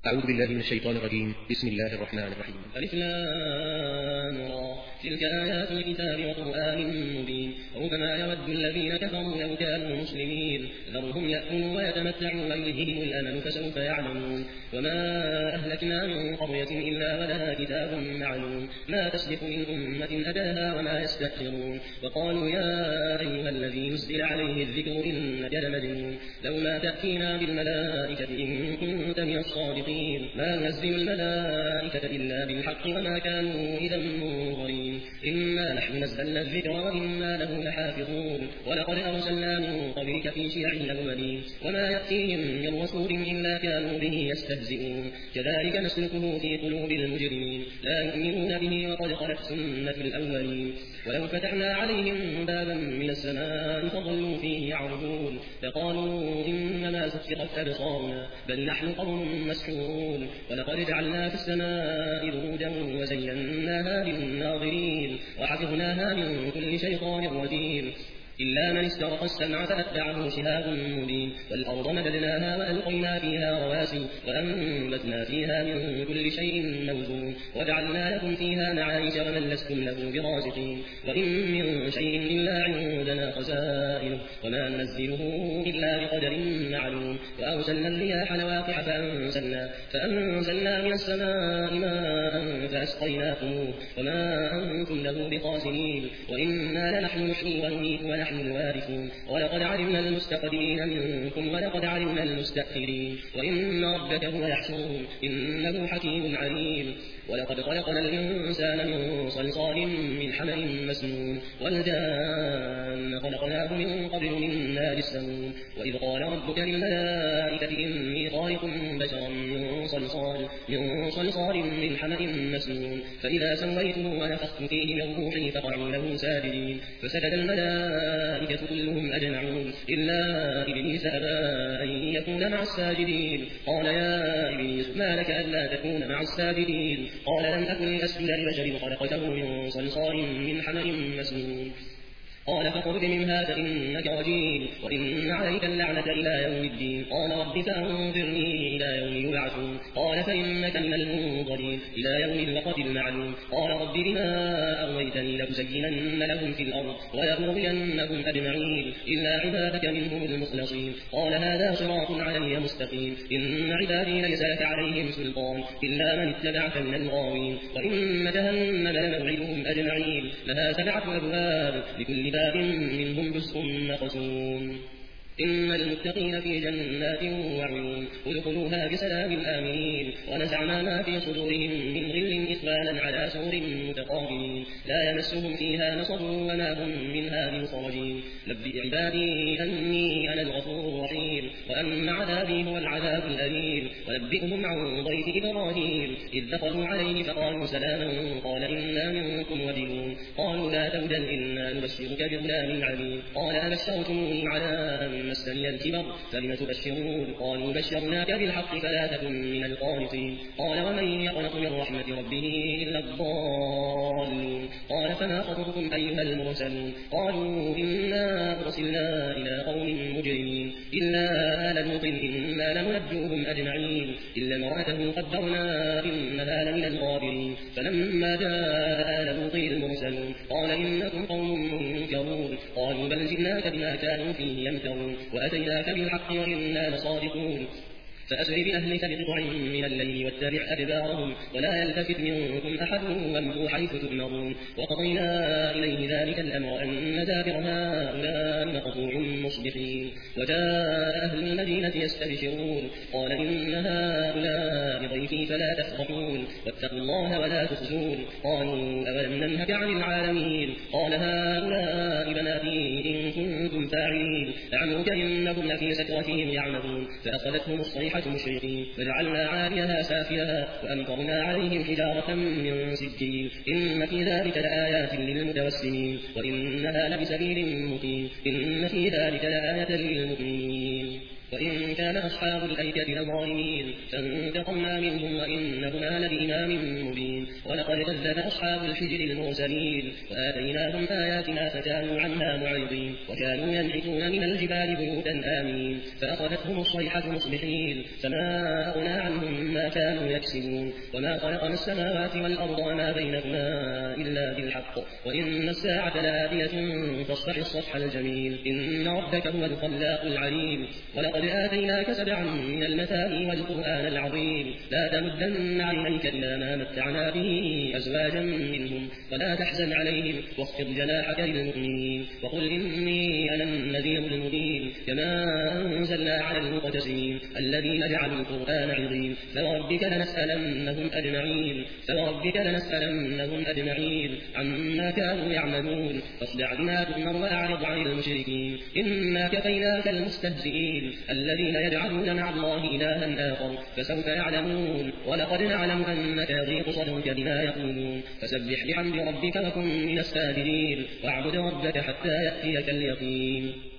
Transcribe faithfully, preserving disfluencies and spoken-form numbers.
أعوذ بالله من الشيطان الرجيم. بسم الله الرحمن الرحيم. ألف لام را تلك آيات الكتاب وقرآن مبين. ربما يود الذين كفروا لو كانوا مسلمين ذرهم يأكلوا ويتمتعوا ويلههم الأمل فسوف يعلمون. وما أهلكنا من قرية إلا ولها كتاب معلوم ما تسبق من أمة أجلها وما يستأخرون. وقالوا يا أيها الذي نزل عليه الذكر إنك لمجنون لولا تأتينا بالملائكة إن كنت من الصادقين. ما ننزل الملائكة إلا بالحق وما كانوا إذا منظرين. إنا نحن نزلنا الذكر وإنا له لحافظون. ولقد أرسلنا من قبلك في شيع الأولين وما يأتيهم من رسول إلا كانوا به يستهزئون. كذلك نسلكه في قلوب المجرمين لا يؤمنون به وقد خلت سنة الأولين. ولو فتحنا عليهم بابا من السماء فظلوا فيه يعرضون فقالوا إنما سكرت أبصارنا بل نحن قوم مسحورون. ولقد جعلنا في السماء بروجا وزيناها للناظرين وحفظناها من كل شيطان رجيم إلا من استرق السمع فأتبعه شهاب مبين. والأرض مددناها وألقينا فيها رواسي وأنبتنا فيها من كل شيء موزون وجعلنا لكم فيها معايش ومن لستم له برازقين. وإن من شيء إلا عندنا خزائنه وما ننزله إلا بقدر معلوم. وأرسلنا الرياح لواقح فأنزلنا, فأنزلنا من السماء ماء فأسقيناكموه وما أنتم له بقاسمين. وإنا لنحن نحيي ونميت ونحن الوارثون. ولقد علمنا المستقدمين منكم ولقد علمنا المستأخرين وإن ربك هو يحشرهم إنه حكيم عليم. ولقد خلقنا الإنسان من صلصال من حمأ مسنون والجان خلقناه من قبل من نار السموم. وإذ قال ربك للملائكة إني خالق بشرا من صلصال من صلصال من حمأ مسنون فإذا سويته ونفخت فيه من روحي فقعوا له ساجدين فسجد الملائكة كلهم أجمعون إلا إبليس أبى أن يكون مع الساجدين. قال يا إبليس ما لك ألا تكون مع الساجدين؟ قال لم أكن أسجد لبشر خلقته من صلصال من حمأ مسنون. قال فاخرج منها فإنك رجيم وإن عليك اللعنة إلى يوم الدين. قال رب فأنظرني إلى يوم يبعثون. قال فإنك من المنظرين إلى يوم الوقت المعلوم. قال رب بما أغويتني لتزينن لهم في الأرض ولأغوينهم أجمعين إلا عبادك منهم المخلصين. قال هذا صراط علي مستقيم إن عبادي ليس لك عليهم سلطان إلا من اتبعك من الغاوين. وإن جهنم لموعدهم أجمعين لها سبعة أبواب لكل باب منهم جزء مقسوم. إن المتقين في جنات وعيون ادخلوها بسلام آمنين. ونزعنا ما في صدورهم من غل إخوانا على سور متقابلين لا يمسهم فيها نصب وما هم منها بمخرجين. نبئ عبادي أني أنا الغفور الرحيم وأن عذابي هو العذاب الأليم. ونبئهم عن ضيف إبراهيم إذ دخلوا عليه فقالوا سلاما قال إنا منكم وجلون. قالوا لا توجل إنا نبشرك بغلام عليم. قال أبشرتموني على أن مسني الكبر فلم تبشرون؟ قالوا بشرناك بالحق فلا تكن من القانطين. قال ومن يقنط من رحمة ربه إلا الضالون. قال فما خطبكم أيها المرسلون؟ قالوا إنا أرسلنا إلى قوم مجرمين إلا آل لوط إنا لننجوهم أجمعين إلا امرأته قدرنا إنها لمن الغابرين. فلما جاء آل لوط المرسلون قال إنكم قوم منكرون. قالوا بل جئناك بما كانوا فيه يمترون وأتيناك بالحق وإنا لصادقون. فأسر بأهلك بقطع من الليل واتبع أدبارهم ولا يلتفت منكم أحد وامضوا حيث تؤمرون. وقضينا إليه ذلك الأمر أن دابر هؤلاء مقطوع مصبحين. وجاء أهل المدينة يستبشرون قال إن هؤلاء ضيفي فلا تفرحون واتقوا الله ولا تخزون. قالوا أولم ننهك عن العالمين؟ قال هؤلاء بناتي إن كنتم فاعلين لعمرك إنهم لفي سكرتهم يعمهون. فأخذتهم الصيحة مشرقين فجعلنا عاليها سافلها وأمطرنا عليهم حجارة من سجيل إن في ذلك لآيات للمتوسمين وإنها لبسبيل مقيم إن في ذلك لآية للمؤمنين. وإن كان أصحاب الأيكة لظالمين فانتقمنا منهم وإنهما لبإمام مبين. ولقد كذب أصحاب الحجر المرسلين وآتيناهم آياتنا فكانوا عنها معرضين وكانوا ينحتون من الجبال بيوتا آمنين فأخذتهم الصيحة مصبحين فما أغنى عنهم ما كانوا يكسبون وما خلقنا السماوات والأرض وما بينهما إلا بالحق وإن الساعة لآتية فاصفح الصفح الجميل إن ربك هو الخلاق العليم ولقد آتيناك سبعا من المثاني والقرآن العظيم لا تمدن عينيك إلى ما متعنا به أزواجا منهم ولا تحزن عليهم واخفض جناحك للمؤمنين وقل إني أنا النذير المبين كما أنزلنا على المقتسمين الذين جعلوا القرآن عظيم فوربك لنسألنهم أجمعين فوربك لنسألنهم أجمعين عما كانوا يعملون فاصدع بما تؤمر وأعرض عن المشركين إنا كفيناك المستهزئين الذين يجعلون مع الله إلها آخر فسوف يعلمون ولقد نعلم أنك يضيق صدرك بما يقولون فسبح بحمد ربك وكن من الساجدين واعبد ربك حتى يأتيك اليقين.